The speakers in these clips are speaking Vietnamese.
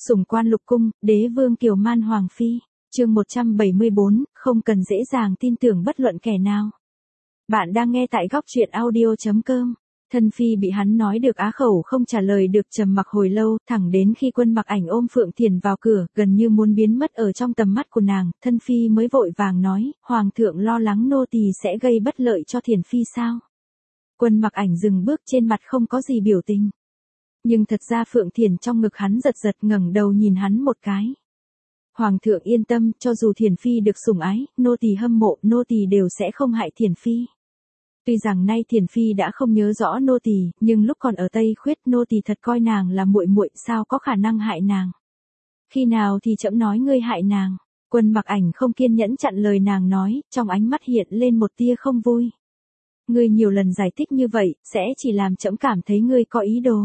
Sủng quan lục cung, đế vương Kiều Man Hoàng Phi. Chương 174, không cần dễ dàng tin tưởng bất luận kẻ nào. Bạn đang nghe tại góc truyện audio.com. Thân Phi bị hắn nói được á khẩu không trả lời được, trầm mặc hồi lâu, thẳng đến khi Quân Mặc Ảnh ôm Phượng Thiền vào cửa, gần như muốn biến mất ở trong tầm mắt của nàng, Thân Phi mới vội vàng nói, Hoàng thượng lo lắng nô tỳ sẽ gây bất lợi cho Thiền Phi sao? Quân Mặc Ảnh dừng bước, trên mặt không có gì biểu tình. Nhưng thật ra Phượng Thiền trong ngực hắn giật giật, ngẩng đầu nhìn hắn một cái. Hoàng thượng yên tâm, cho dù Thiền Phi được sủng ái, nô tỳ hâm mộ, nô tỳ đều sẽ không hại Thiền Phi. Tuy rằng nay Thiền Phi đã không nhớ rõ nô tỳ, nhưng lúc còn ở Tây Khuyết nô tỳ thật coi nàng là muội muội, sao có khả năng hại nàng. Khi nào thì trẫm nói ngươi hại nàng? Quân Mặc Ảnh không kiên nhẫn chặn lời nàng nói, trong ánh mắt hiện lên một tia không vui. Ngươi nhiều lần giải thích như vậy, sẽ chỉ làm trẫm cảm thấy ngươi có ý đồ.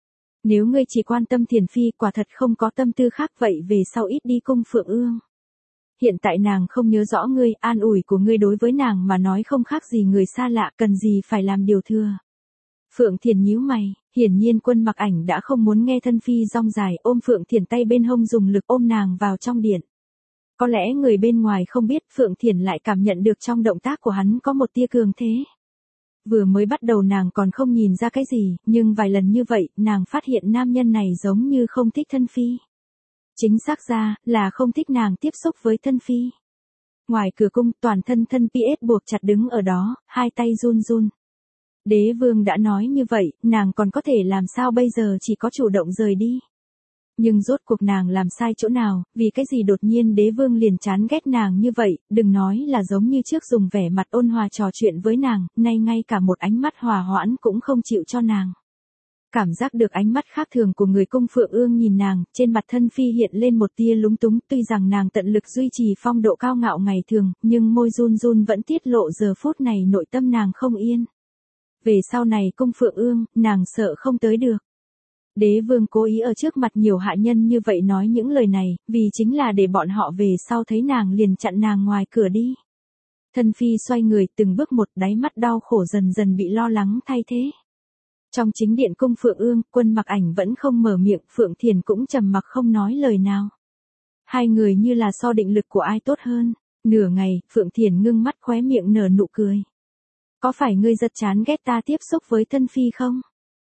Nếu ngươi chỉ quan tâm Thiền Phi, quả thật không có tâm tư khác, vậy về sau ít đi cung Phượng Ương. Hiện tại nàng không nhớ rõ ngươi, an ủi của ngươi đối với nàng mà nói không khác gì người xa lạ, cần gì phải làm điều thừa. Phượng Thiền nhíu mày, hiển nhiên Quân Mặc Ảnh đã không muốn nghe Thân Phi rong dài, ôm Phượng Thiền tay bên hông dùng lực ôm nàng vào trong điện. Có lẽ người bên ngoài không biết, Phượng Thiền lại cảm nhận được trong động tác của hắn có một tia cường thế. Vừa mới bắt đầu nàng còn không nhìn ra cái gì, nhưng vài lần như vậy, nàng phát hiện nam nhân này giống như không thích Thân Phi. Chính xác ra, là không thích nàng tiếp xúc với Thân Phi. Ngoài cửa cung, toàn thân Thân Phi buộc chặt đứng ở đó, hai tay run run. Đế vương đã nói như vậy, nàng còn có thể làm sao bây giờ, chỉ có chủ động rời đi. Nhưng rốt cuộc nàng làm sai chỗ nào, vì cái gì đột nhiên đế vương liền chán ghét nàng như vậy, đừng nói là giống như trước dùng vẻ mặt ôn hòa trò chuyện với nàng, nay ngay cả một ánh mắt hòa hoãn cũng không chịu cho nàng. Cảm giác được ánh mắt khác thường của người cung Phượng Ương nhìn nàng, trên mặt Thân Phi hiện lên một tia lúng túng, tuy rằng nàng tận lực duy trì phong độ cao ngạo ngày thường, nhưng môi run run vẫn tiết lộ giờ phút này nội tâm nàng không yên. Về sau này cung Phượng Ương, nàng sợ không tới được. Đế vương cố ý ở trước mặt nhiều hạ nhân như vậy nói những lời này, vì chính là để bọn họ về sau thấy nàng liền chặn nàng ngoài cửa đi. Thân Phi xoay người từng bước một, đáy mắt đau khổ dần dần bị lo lắng thay thế. Trong chính điện cung Phượng Ương, Quân Mặc Ảnh vẫn không mở miệng, Phượng Thiền cũng trầm mặc không nói lời nào. Hai người như là so định lực của ai tốt hơn. Nửa ngày, Phượng Thiền ngưng mắt, khóe miệng nở nụ cười. Có phải ngươi rất chán ghét ta tiếp xúc với Thân Phi không?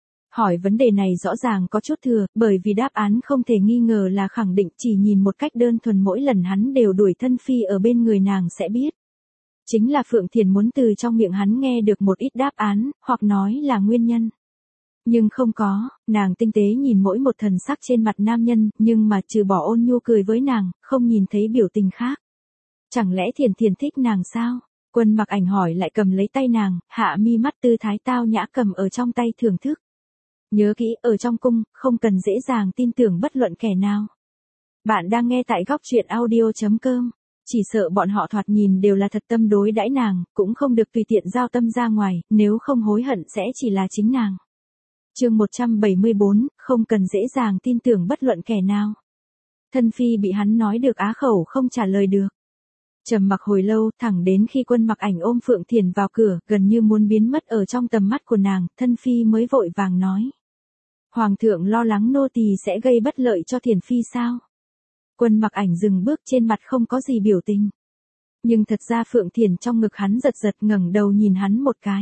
Hỏi vấn đề này rõ ràng có chút thừa, bởi vì đáp án không thể nghi ngờ là khẳng định, chỉ nhìn một cách đơn thuần mỗi lần hắn đều đuổi Thân Phi ở bên người nàng sẽ biết. Chính là Phượng Thiền muốn từ trong miệng hắn nghe được một ít đáp án, hoặc nói là nguyên nhân. Nhưng không có, nàng tinh tế nhìn mỗi một thần sắc trên mặt nam nhân, nhưng mà trừ bỏ ôn nhu cười với nàng, không nhìn thấy biểu tình khác. Chẳng lẽ Thiền Thiền thích nàng sao? Quân Mặc Ảnh hỏi lại cầm lấy tay nàng, hạ mi mắt tư thái tao nhã cầm ở trong tay thưởng thức. Nhớ kỹ, ở trong cung, không cần dễ dàng tin tưởng bất luận kẻ nào. Bạn đang nghe tại góc truyện audio.com. Chỉ sợ bọn họ thoạt nhìn đều là thật tâm đối đãi nàng, cũng không được tùy tiện giao tâm ra ngoài, nếu không hối hận sẽ chỉ là chính nàng. Chương 174, không cần dễ dàng tin tưởng bất luận kẻ nào. Thân Phi bị hắn nói được á khẩu không trả lời được. Trầm mặc hồi lâu, thẳng đến khi Quân Mặc Ảnh ôm Phượng Thiền vào cửa, gần như muốn biến mất ở trong tầm mắt của nàng, Thân Phi mới vội vàng nói. Hoàng thượng lo lắng nô tỳ sẽ gây bất lợi cho Thiền Phi sao? Quân Mặc Ảnh dừng bước, trên mặt không có gì biểu tình. Nhưng thật ra Phượng Thiền trong ngực hắn giật giật, ngẩng đầu nhìn hắn một cái.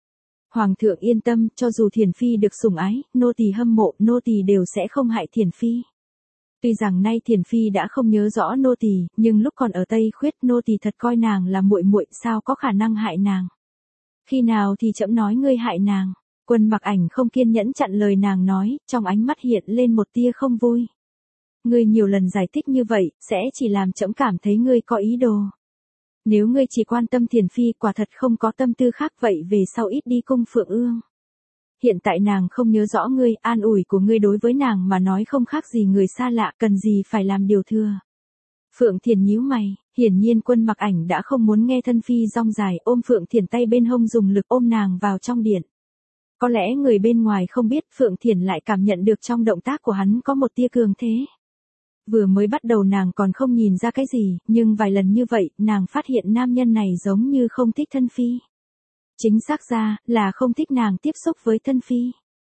Hoàng thượng yên tâm, cho dù Thiền Phi được sủng ái, nô tỳ hâm mộ, nô tỳ đều sẽ không hại Thiền Phi. Tuy rằng nay Thiền Phi đã không nhớ rõ nô tỳ, nhưng lúc còn ở Tây Khuyết nô tỳ thật coi nàng là muội muội, sao có khả năng hại nàng. Khi nào thì trẫm nói ngươi hại nàng? Quân Mặc Ảnh không kiên nhẫn chặn lời nàng nói, trong ánh mắt hiện lên một tia không vui. Ngươi nhiều lần giải thích như vậy, sẽ chỉ làm trẫm cảm thấy ngươi có ý đồ. Nếu ngươi chỉ quan tâm Thiền Phi, quả thật không có tâm tư khác, vậy về sau ít đi cung Phượng Ương. Hiện tại nàng không nhớ rõ ngươi, an ủi của ngươi đối với nàng mà nói không khác gì người xa lạ, cần gì phải làm điều thừa. Phượng Thiền nhíu mày, hiển nhiên Quân Mặc Ảnh đã không muốn nghe Thân Phi rong dài, ôm Phượng Thiền tay bên hông dùng lực ôm nàng vào trong điện. Có lẽ người bên ngoài không biết, Phượng Thiền lại cảm nhận được trong động tác của hắn có một tia cường thế. Vừa mới bắt đầu nàng còn không nhìn ra cái gì, nhưng vài lần như vậy, nàng phát hiện nam nhân này giống như không thích Thân Phi. Chính xác ra, là không thích nàng tiếp xúc với Thân Phi.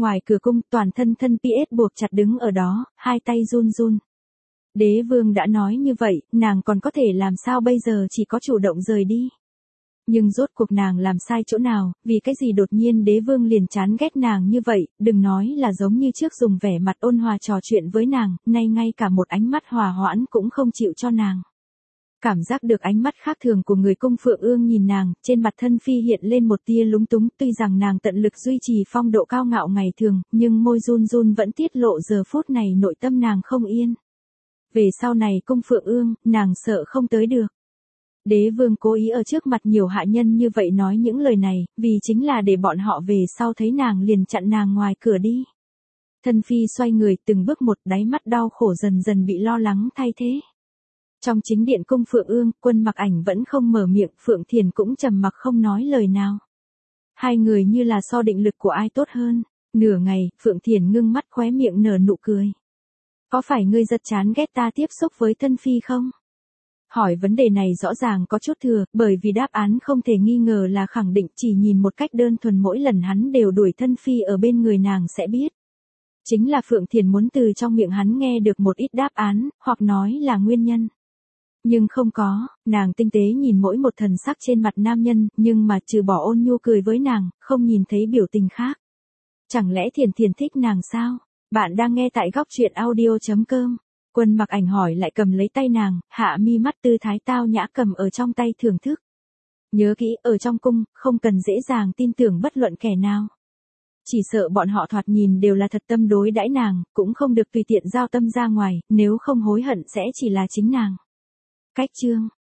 ngoài cửa cung toàn thân thân PS buộc chặt đứng ở đó, hai tay run run. Đế vương đã nói như vậy, nàng còn có thể làm sao bây giờ, chỉ có chủ động rời đi. Nhưng rốt cuộc nàng làm sai chỗ nào, vì cái gì đột nhiên đế vương liền chán ghét nàng như vậy, đừng nói là giống như trước dùng vẻ mặt ôn hòa trò chuyện với nàng, nay ngay cả một ánh mắt hòa hoãn cũng không chịu cho nàng. Cảm giác được ánh mắt khác thường của người cung Phượng Ương nhìn nàng, trên mặt thân phi hiện lên một tia lúng túng, tuy rằng nàng tận lực duy trì phong độ cao ngạo ngày thường, nhưng môi run run vẫn tiết lộ giờ phút này nội tâm nàng không yên. Về sau này cung Phượng Ương, nàng sợ không tới được. Đế vương cố ý ở trước mặt nhiều hạ nhân như vậy nói những lời này, vì chính là để bọn họ về sau thấy nàng liền chặn nàng ngoài cửa đi. Thân phi xoay người từng bước một, đáy mắt đau khổ dần dần bị lo lắng thay thế. Trong chính điện cung Phượng Ương, Quân Mặc Ảnh vẫn không mở miệng, Phượng Thiền cũng trầm mặc không nói lời nào. Hai người như là so định lực của ai tốt hơn. Nửa ngày, Phượng Thiền ngưng mắt khóe miệng nở nụ cười. Có phải ngươi rất chán ghét ta tiếp xúc với thân phi không? Hỏi vấn đề này rõ ràng có chút thừa, bởi vì đáp án không thể nghi ngờ là khẳng định, chỉ nhìn một cách đơn thuần mỗi lần hắn đều đuổi thân phi ở bên người nàng sẽ biết. Chính là Phượng Thiền muốn từ trong miệng hắn nghe được một ít đáp án, hoặc nói là nguyên nhân. Nhưng không có, nàng tinh tế nhìn mỗi một thần sắc trên mặt nam nhân, nhưng mà trừ bỏ ôn nhu cười với nàng, không nhìn thấy biểu tình khác. Chẳng lẽ Thiền Thiền thích nàng sao? Bạn đang nghe tại góc truyện audio.com. Quân Mặc Ảnh hỏi lại cầm lấy tay nàng, hạ mi mắt tư thái tao nhã cầm ở trong tay thưởng thức. Nhớ kỹ, ở trong cung, không cần dễ dàng tin tưởng bất luận kẻ nào. Chỉ sợ bọn họ thoạt nhìn đều là thật tâm đối đãi nàng, cũng không được tùy tiện giao tâm ra ngoài, nếu không hối hận sẽ chỉ là chính nàng. Cách chương